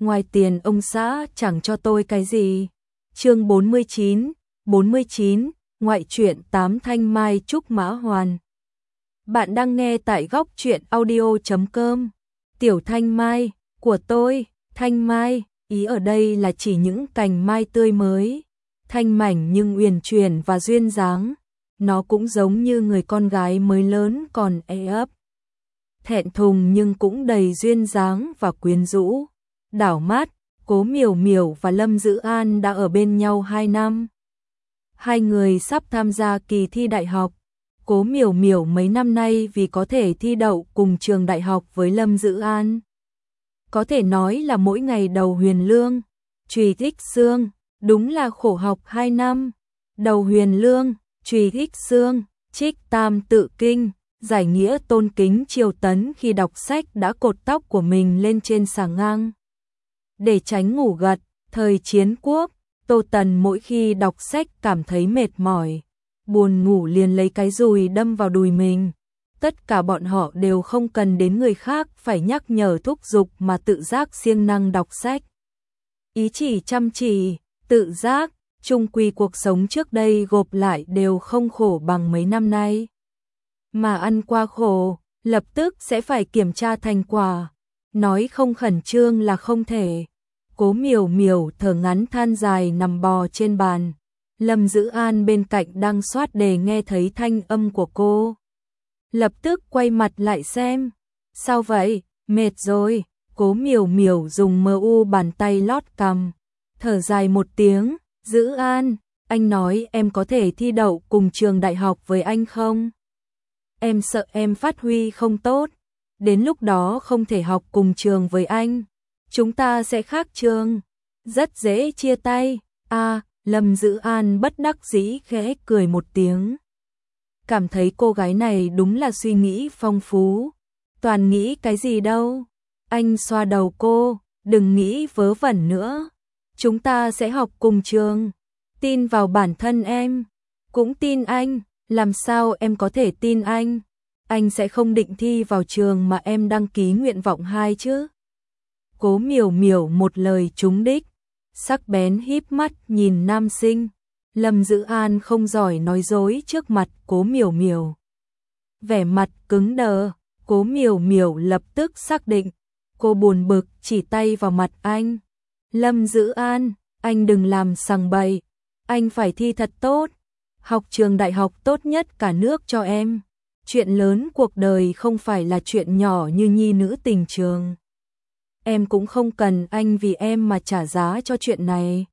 ngoài tiền ông xã chẳng cho tôi cái gì. Chương 49, ngoại truyện 8 Thanh Mai Trúc Mã Hoàn. Bạn đang nghe tại góc truyện audio.com. Tiểu Thanh Mai, của tôi, Thanh Mai, ý ở đây là chỉ những cành mai tươi mới, thanh mảnh nhưng uyển chuyển và duyên dáng. Nó cũng giống như người con gái mới lớn còn ấp, thẹn thùng nhưng cũng đầy duyên dáng và quyến rũ. Đảo mắt, Cố Miểu Miểu và Lâm Dữ An đã ở bên nhau 2 năm. Hai người sắp tham gia kỳ thi đại học. Cố Miểu Miểu mấy năm nay vì có thể thi đậu cùng trường đại học với Lâm Dữ An, có thể nói là mỗi ngày đầu huyền lương, trùy thích xương, đúng là khổ học 2 năm. Đầu huyền lương, trùy thích xương, trích tam tự kinh, giải nghĩa tôn kính triều tấn khi đọc sách đã cột tóc của mình lên trên xà ngang để tránh ngủ gật. Thời chiến quốc, Tô Tần mỗi khi đọc sách cảm thấy mệt mỏi, buồn ngủ liền lấy cái dùi đâm vào đùi mình. Tất cả bọn họ đều không cần đến người khác phải nhắc nhở thúc giục mà tự giác siêng năng đọc sách. Ý chỉ chăm chỉ, tự giác, chung quy cuộc sống trước đây gộp lại đều không khổ bằng mấy năm nay. Mà ăn qua khổ, lập tức sẽ phải kiểm tra thành quả, nói không khẩn trương là không thể. Cố Miểu Miểu thở ngắn than dài nằm bò trên bàn. Lâm Dữ An bên cạnh đang soát đề nghe thấy thanh âm của cô, lập tức quay mặt lại xem. Sao vậy, mệt rồi? Cố Miểu Miểu dùng bàn tay lót cằm, thở dài một tiếng. Dữ An, anh nói em có thể thi đậu cùng trường đại học với anh không? Em sợ em phát huy không tốt, đến lúc đó không thể học cùng trường với anh, chúng ta sẽ khác trường, rất dễ chia tay. Lâm Dữ An bất đắc dĩ khẽ cười một tiếng. Cảm thấy cô gái này đúng là suy nghĩ phong phú. Toàn nghĩ cái gì đâu. Anh xoa đầu cô, đừng nghĩ vớ vẩn nữa. Chúng ta sẽ học cùng trường. Tin vào bản thân em. Cũng tin anh. Làm sao em có thể tin anh? Anh sẽ không định thi vào trường mà em đăng ký nguyện vọng 2 chứ? Cố Miểu Miểu một lời trúng đích, sắc bén híp mắt nhìn nam sinh. Lâm Dữ An không giỏi nói dối trước mặt Cố Miểu Miểu. Vẻ mặt cứng đờ, Cố Miểu Miểu lập tức xác định. Cô buồn bực chỉ tay vào mặt anh. Lâm Dữ An, anh đừng làm sằng bậy, anh phải thi thật tốt, học trường đại học tốt nhất cả nước cho em. Chuyện lớn cuộc đời không phải là chuyện nhỏ như nhi nữ tình trường. Em cũng không cần anh vì em mà trả giá cho chuyện này.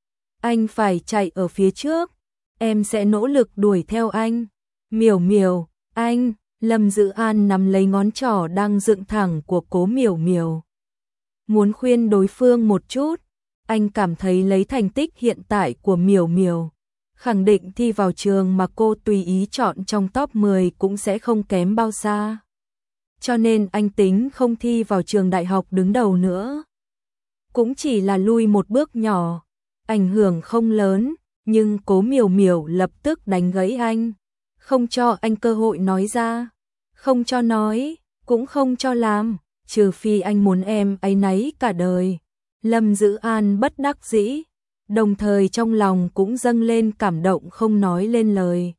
Anh phải chạy ở phía trước, em sẽ nỗ lực đuổi theo anh. Miểu Miểu, anh. Lâm Dữ An nắm lấy ngón trỏ đang dựng thẳng của Cố Miểu Miểu, muốn khuyên đối phương một chút. Anh cảm thấy lấy thành tích hiện tại của Miểu Miểu, khẳng định thi vào trường mà cô tùy ý chọn trong top 10 cũng sẽ không kém bao xa. Cho nên anh tính không thi vào trường đại học đứng đầu nữa. Cũng chỉ là lui một bước nhỏ, ảnh hưởng không lớn, nhưng Cố Miểu Miểu lập tức đánh gãy anh, không cho anh cơ hội nói ra, không cho nói, cũng không cho làm, trừ phi anh muốn em áy náy cả đời. Lâm Dữ An bất đắc dĩ, đồng thời trong lòng cũng dâng lên cảm động không nói lên lời.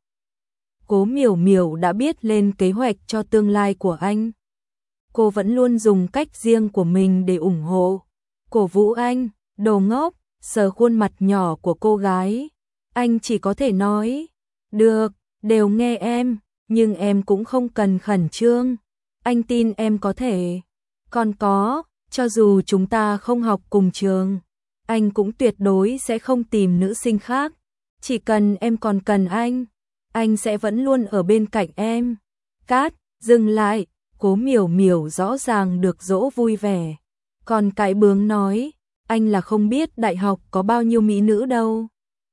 Cố Miểu Miểu đã biết lên kế hoạch cho tương lai của anh. Cô vẫn luôn dùng cách riêng của mình để ủng hộ, cổ vũ anh. Đồ ngốc, sờ khuôn mặt nhỏ của cô gái. Anh chỉ có thể nói, được, đều nghe em, nhưng em cũng không cần khẩn trương. Anh tin em có thể. Còn có, cho dù chúng ta không học cùng trường, anh cũng tuyệt đối sẽ không tìm nữ sinh khác. Chỉ cần em còn cần anh sẽ vẫn luôn ở bên cạnh em. Cát, dừng lại. Cố Miểu Miểu rõ ràng được dỗ vui vẻ, còn cái bướng nói, anh là không biết đại học có bao nhiêu mỹ nữ đâu.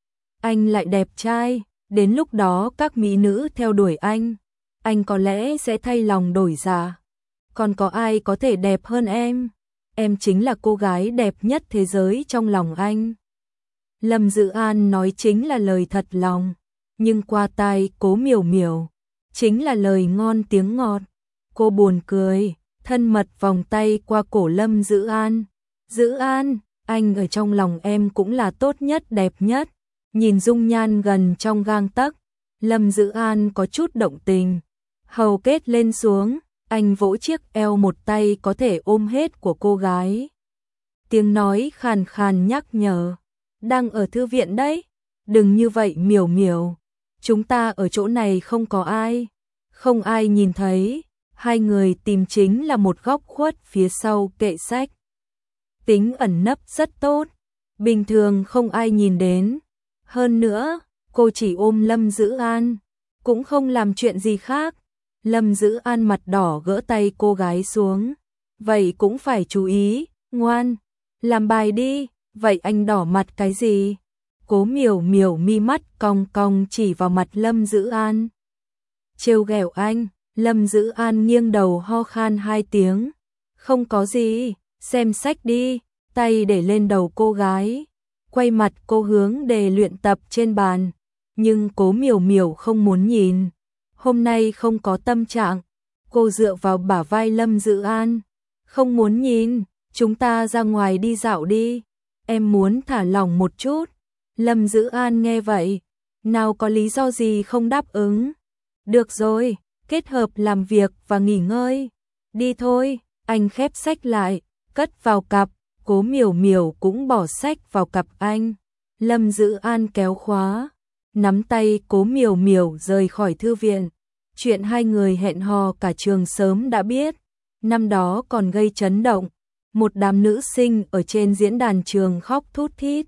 Anh lại đẹp trai, đến lúc đó các mỹ nữ theo đuổi anh có lẽ sẽ thay lòng đổi dạ. Còn có ai có thể đẹp hơn em chính là cô gái đẹp nhất thế giới trong lòng anh. Lâm Dữ An nói chính là lời thật lòng, nhưng qua tai Cố Miểu Miểu chính là lời ngon tiếng ngọt. Cô buồn cười, thân mật vòng tay qua cổ Lâm Dữ An, Dữ An, anh ở trong lòng em cũng là tốt nhất đẹp nhất. Nhìn dung nhan gần trong gang tấc, Lâm Dữ An có chút động tình. Hầu kết lên xuống, anh vỗ chiếc eo một tay có thể ôm hết của cô gái. Tiếng nói khàn khàn nhắc nhở, đang ở thư viện đấy, đừng như vậy Miểu Miểu, chúng ta ở chỗ này không có ai, không ai nhìn thấy. Hai người tìm chính là một góc khuất phía sau kệ sách. Tính ẩn nấp rất tốt, bình thường không ai nhìn đến. Hơn nữa, cô chỉ ôm Lâm Dữ An, cũng không làm chuyện gì khác. Lâm Dữ An mặt đỏ gỡ tay cô gái xuống. Vậy cũng phải chú ý, ngoan, làm bài đi, vậy anh đỏ mặt cái gì? Cố Miểu Miểu mi mắt cong cong chỉ vào mặt Lâm Dữ An. Trêu ghẹo anh, Lâm Dữ An nghiêng đầu ho khan 2 tiếng. Không có gì, xem sách đi, tay để lên đầu cô gái. Quay mặt cô hướng đề luyện tập trên bàn, nhưng Cố Miểu Miểu không muốn nhìn. Hôm nay không có tâm trạng, cô dựa vào bả vai Lâm Dữ An. Không muốn nhìn, chúng ta ra ngoài đi dạo đi, em muốn thả lỏng một chút. Lâm Dữ An nghe vậy, nào có lý do gì không đáp ứng. Được rồi, kết hợp làm việc và nghỉ ngơi. Đi thôi, anh khép sách lại, cất vào cặp. Cố Miểu Miểu cũng bỏ sách vào cặp anh. Lâm Dữ An kéo khóa, nắm tay Cố Miểu Miểu rời khỏi thư viện. Chuyện hai người hẹn hò cả trường sớm đã biết. Năm đó còn gây chấn động. Một đám nữ sinh ở trên diễn đàn trường khóc thút thít.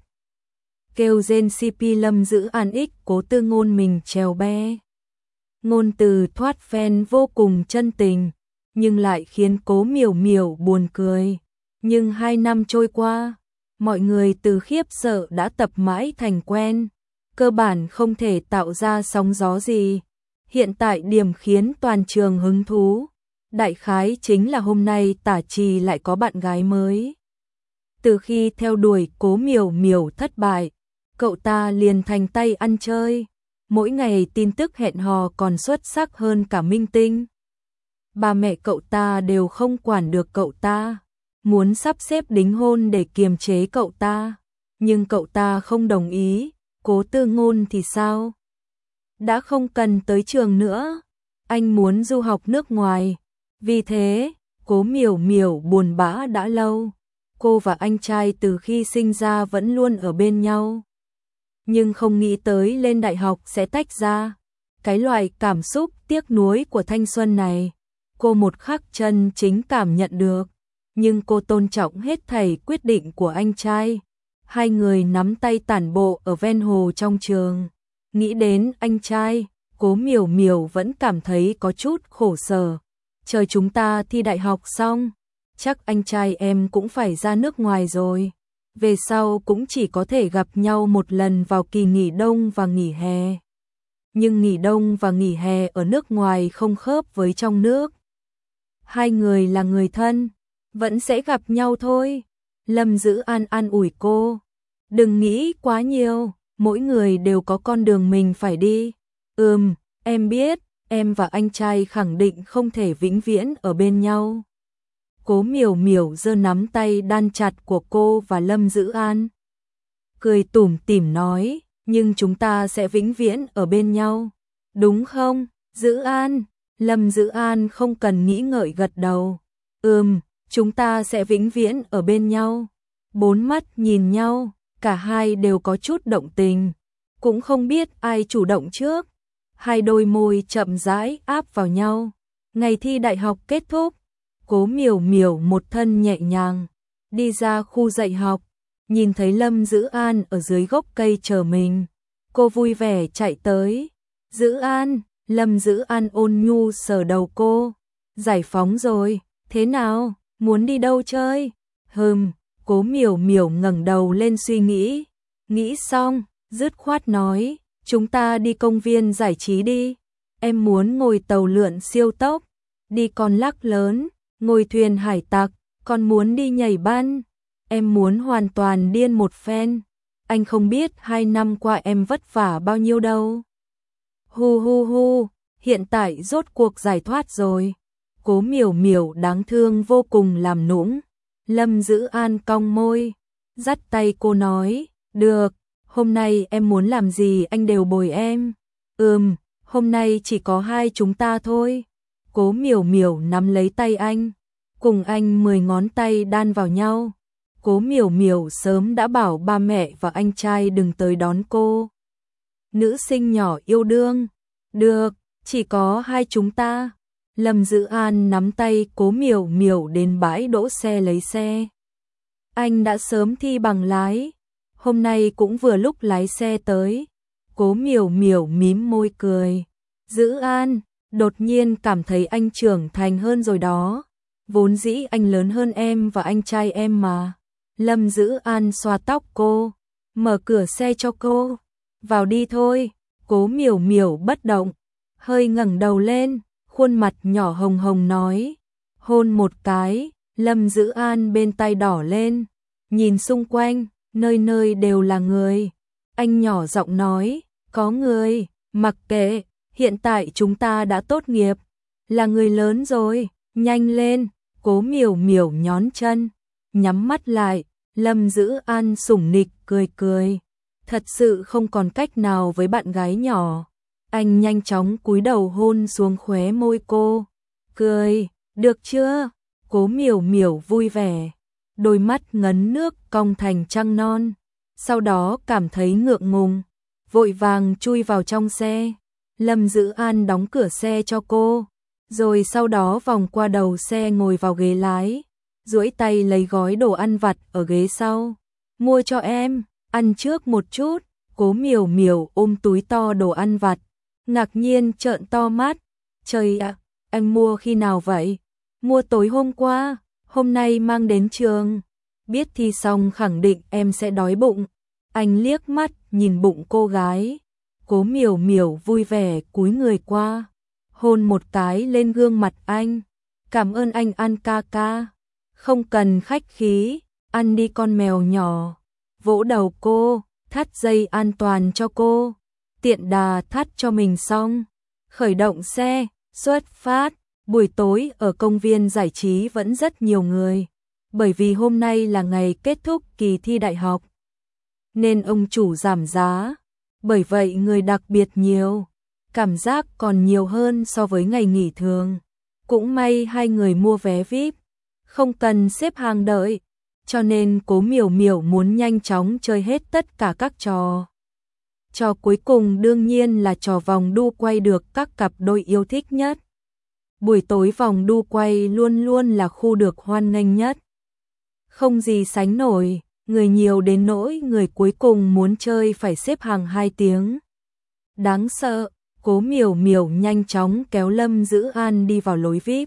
Kêu rên CP Lâm Dữ An ích Cố Tư Ngôn mình trèo be. Ngôn từ thoát phen vô cùng chân tình, nhưng lại khiến Cố Miểu Miểu buồn cười. Nhưng 2 năm trôi qua, mọi người từ khiếp sợ đã tập mãi thành quen, cơ bản không thể tạo ra sóng gió gì. Hiện tại điểm khiến toàn trường hứng thú, đại khái chính là hôm nay Tả Trì lại có bạn gái mới. Từ khi theo đuổi Cố Miểu Miểu thất bại, cậu ta liền thành tay ăn chơi, mỗi ngày tin tức hẹn hò còn xuất sắc hơn cả minh tinh. Ba mẹ cậu ta đều không quản được cậu ta, muốn sắp xếp đính hôn để kiềm chế cậu ta, nhưng cậu ta không đồng ý. Cố Tư Ngôn thì sao? Đã không cần tới trường nữa, anh muốn du học nước ngoài. Vì thế, Cố Miểu Miểu buồn bã đã lâu. Cô và anh trai từ khi sinh ra vẫn luôn ở bên nhau, nhưng không nghĩ tới lên đại học sẽ tách ra. Cái loại cảm xúc tiếc nuối của thanh xuân này, cô một khắc chân chính cảm nhận được. Nhưng cô tôn trọng hết thảy quyết định của anh trai. Hai người nắm tay tản bộ ở ven hồ trong trường. Nghĩ đến anh trai, Cố Miểu Miểu vẫn cảm thấy có chút khổ sở. Chờ chúng ta thi đại học xong, chắc anh trai em cũng phải ra nước ngoài rồi. Về sau cũng chỉ có thể gặp nhau một lần vào kỳ nghỉ đông và nghỉ hè. Nhưng nghỉ đông và nghỉ hè ở nước ngoài không khớp với trong nước. Hai người là người thân, vẫn sẽ gặp nhau thôi. Lâm Dữ An an ủi cô. Đừng nghĩ quá nhiều, mỗi người đều có con đường mình phải đi. Em biết, em và anh trai khẳng định không thể vĩnh viễn ở bên nhau. Cố Miểu Miểu giơ nắm tay đan chặt của cô và Lâm Dữ An. Cười tủm tỉm nói, nhưng chúng ta sẽ vĩnh viễn ở bên nhau. Đúng không, Dữ An? Lâm Dữ An không cần nghĩ ngợi gật đầu. Chúng ta sẽ vĩnh viễn ở bên nhau. Bốn mắt nhìn nhau, cả hai đều có chút động tình. Cũng không biết ai chủ động trước. Hai đôi môi chậm rãi áp vào nhau. Ngày thi đại học kết thúc, Cố Miểu Miểu một thân nhẹ nhàng đi ra khu dạy học, nhìn thấy Lâm Dữ An ở dưới gốc cây chờ mình. Cô vui vẻ chạy tới. Dữ An, Lâm Dữ An ôn nhu sờ đầu cô. Giải phóng rồi, thế nào, muốn đi đâu chơi? Cố Miểu Miểu ngẩng đầu lên suy nghĩ. Nghĩ xong, dứt khoát nói, chúng ta đi công viên giải trí đi. Em muốn ngồi tàu lượn siêu tốc, đi con lắc lớn, ngồi thuyền hải tặc, còn muốn đi nhảy ban. Em muốn hoàn toàn điên một phen. Anh không biết 2 năm qua em vất vả bao nhiêu đâu. Hu, hiện tại rốt cuộc giải thoát rồi. Cố Miểu Miểu đáng thương vô cùng làm nũng. Lâm Dữ An cong môi, dắt tay cô nói, được, hôm nay em muốn làm gì anh đều bồi em. Hôm nay chỉ có hai chúng ta thôi. Cố Miểu Miểu nắm lấy tay anh, cùng anh 10 ngón tay đan vào nhau. Cố Miểu Miểu sớm đã bảo ba mẹ và anh trai đừng tới đón cô. Nữ sinh nhỏ yêu đương, được, chỉ có hai chúng ta. Lâm Dữ An nắm tay Cố Miểu Miểu đến bãi đỗ xe lấy xe. Anh đã sớm thi bằng lái, hôm nay cũng vừa lúc lái xe tới. Cố Miểu Miểu mím môi cười. Dữ An, đột nhiên cảm thấy anh trưởng thành hơn rồi đó. Vốn dĩ anh lớn hơn em và anh trai em mà. Lâm Dữ An xoa tóc cô, mở cửa xe cho cô. Vào đi thôi. Cố Miểu Miểu bất động, hơi ngẩng đầu lên, khuôn mặt nhỏ hồng hồng nói. Hôn một cái. Lâm Dữ An bên tai đỏ lên, nhìn xung quanh, nơi nơi đều là người. Anh nhỏ giọng nói, có người, mặc kệ, hiện tại chúng ta đã tốt nghiệp, là người lớn rồi, nhanh lên. Cố Miểu Miểu nhón chân, nhắm mắt lại. Lâm Dữ An sủng nịch cười cười, thật sự không còn cách nào với bạn gái nhỏ. Anh nhanh chóng cúi đầu hôn xuống khóe môi cô, cười, được chưa? Cố Miểu Miểu vui vẻ, đôi mắt ngấn nước cong thành trăng non, sau đó cảm thấy ngượng ngùng, vội vàng chui vào trong xe. Lâm Dữ An đóng cửa xe cho cô, rồi sau đó vòng qua đầu xe ngồi vào ghế lái, duỗi tay lấy gói đồ ăn vặt ở ghế sau. Mua cho em, ăn trước một chút. Cố Miểu Miểu ôm túi to đồ ăn vặt, ngạc nhiên trợn to mắt. Trời ạ, anh mua khi nào vậy? Mua tối hôm qua, hôm nay mang đến trường. Biết thi xong khẳng định em sẽ đói bụng. Anh liếc mắt nhìn bụng cô gái. Cố Miểu Miểu vui vẻ cúi người qua, hôn một cái lên gương mặt anh. Cảm ơn anh An ca ca. Không cần khách khí, ăn đi con mèo nhỏ. Vỗ đầu cô, thắt dây an toàn cho cô. Tiện đà thắt cho mình xong, khởi động xe, xuất phát. Buổi tối ở công viên giải trí vẫn rất nhiều người, bởi vì hôm nay là ngày kết thúc kỳ thi đại học, nên ông chủ giảm giá, bởi vậy người đặc biệt nhiều, cảm giác còn nhiều hơn so với ngày nghỉ thường. Cũng may hai người mua vé VIP, không cần xếp hàng đợi, cho nên Cố Miểu Miểu muốn nhanh chóng chơi hết tất cả các trò. Trò cuối cùng đương nhiên là trò vòng đu quay được các cặp đôi yêu thích nhất. Buổi tối vòng đu quay luôn luôn là khu được hoan nghênh nhất. Không gì sánh nổi, người nhiều đến nỗi người cuối cùng muốn chơi phải xếp hàng 2 tiếng. Đáng sợ, Cố Miểu Miểu nhanh chóng kéo Lâm Dữ An đi vào lối VIP.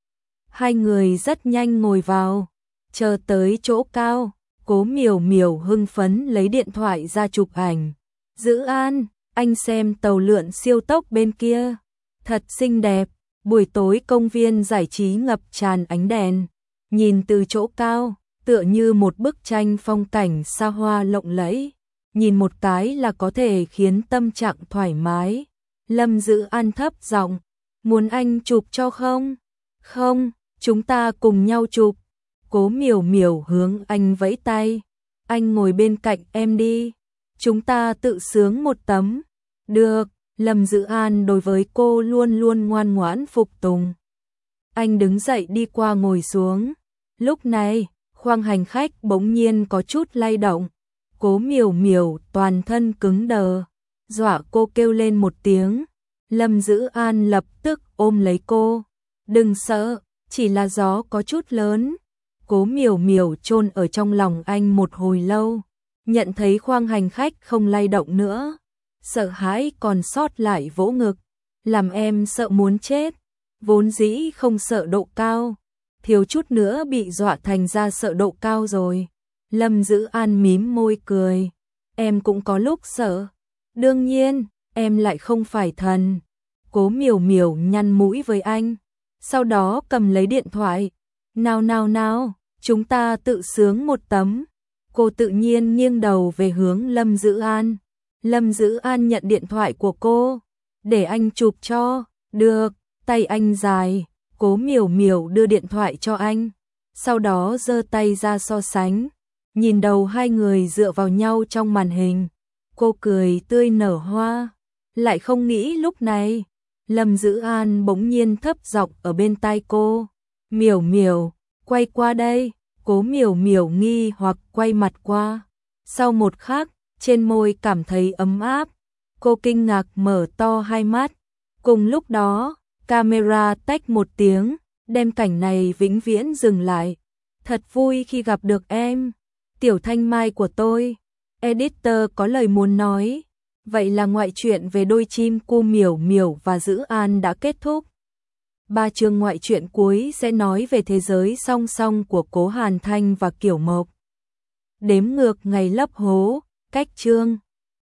Hai người rất nhanh ngồi vào, chờ tới chỗ cao, Cố Miểu Miểu hưng phấn lấy điện thoại ra chụp ảnh. Dữ An, anh xem tàu lượn siêu tốc bên kia, thật xinh đẹp. Buổi tối công viên giải trí ngập tràn ánh đèn, nhìn từ chỗ cao, tựa như một bức tranh phong cảnh xa hoa lộng lẫy, nhìn một cái là có thể khiến tâm trạng thoải mái. Lâm Dữ An thấp giọng, muốn anh chụp cho không? Không, chúng ta cùng nhau chụp. Cố Miểu Miểu hướng anh vẫy tay, anh ngồi bên cạnh em đi, chúng ta tự sướng một tấm. Được. Lâm Dữ An đối với cô luôn luôn ngoan ngoãn phục tùng. Anh đứng dậy đi qua ngồi xuống. Lúc này, khoang hành khách bỗng nhiên có chút lay động. Cố Miểu Miểu toàn thân cứng đờ, dọa cô kêu lên một tiếng. Lâm Dữ An lập tức ôm lấy cô. Đừng sợ, chỉ là gió có chút lớn. Cố Miểu Miểu chôn ở trong lòng anh một hồi lâu, nhận thấy khoang hành khách không lay động nữa, sợ hãi còn sót lại vỗ ngực, làm em sợ muốn chết. Vốn dĩ không sợ độ cao, thiếu chút nữa bị dọa thành ra sợ độ cao rồi. Lâm Dữ An mím môi cười, em cũng có lúc sợ. Đương nhiên, em lại không phải thần. Cố Miểu Miểu nhăn mũi với anh, sau đó cầm lấy điện thoại. Nào nào nào, chúng ta tự sướng một tấm. Cô tự nhiên nghiêng đầu về hướng Lâm Dữ An. Lâm Dữ An nhận điện thoại của cô, để anh chụp cho. Được, tay anh dài, Cố Miểu Miểu đưa điện thoại cho anh, sau đó giơ tay ra so sánh, nhìn đầu hai người dựa vào nhau trong màn hình, cô cười tươi nở hoa, lại không nghĩ lúc này, Lâm Dữ An bỗng nhiên thấp giọng ở bên tai cô, "Miểu Miểu, quay qua đây." Cố Miểu Miểu nghi hoặc quay mặt qua, sau một khắc, trên môi cảm thấy ấm áp, cô kinh ngạc mở to hai mắt, cùng lúc đó, camera tách một tiếng, đem cảnh này vĩnh viễn dừng lại. Thật vui khi gặp được em, Tiểu Thanh Mai của tôi. Editor có lời muốn nói. Vậy là ngoại truyện về đôi chim cu Miểu Miểu và Dữ An đã kết thúc. 3 chương ngoại truyện cuối sẽ nói về thế giới song song của Cố Hàn Thanh và Kiều Mộc. Đếm ngược ngày lấp hố, cách chương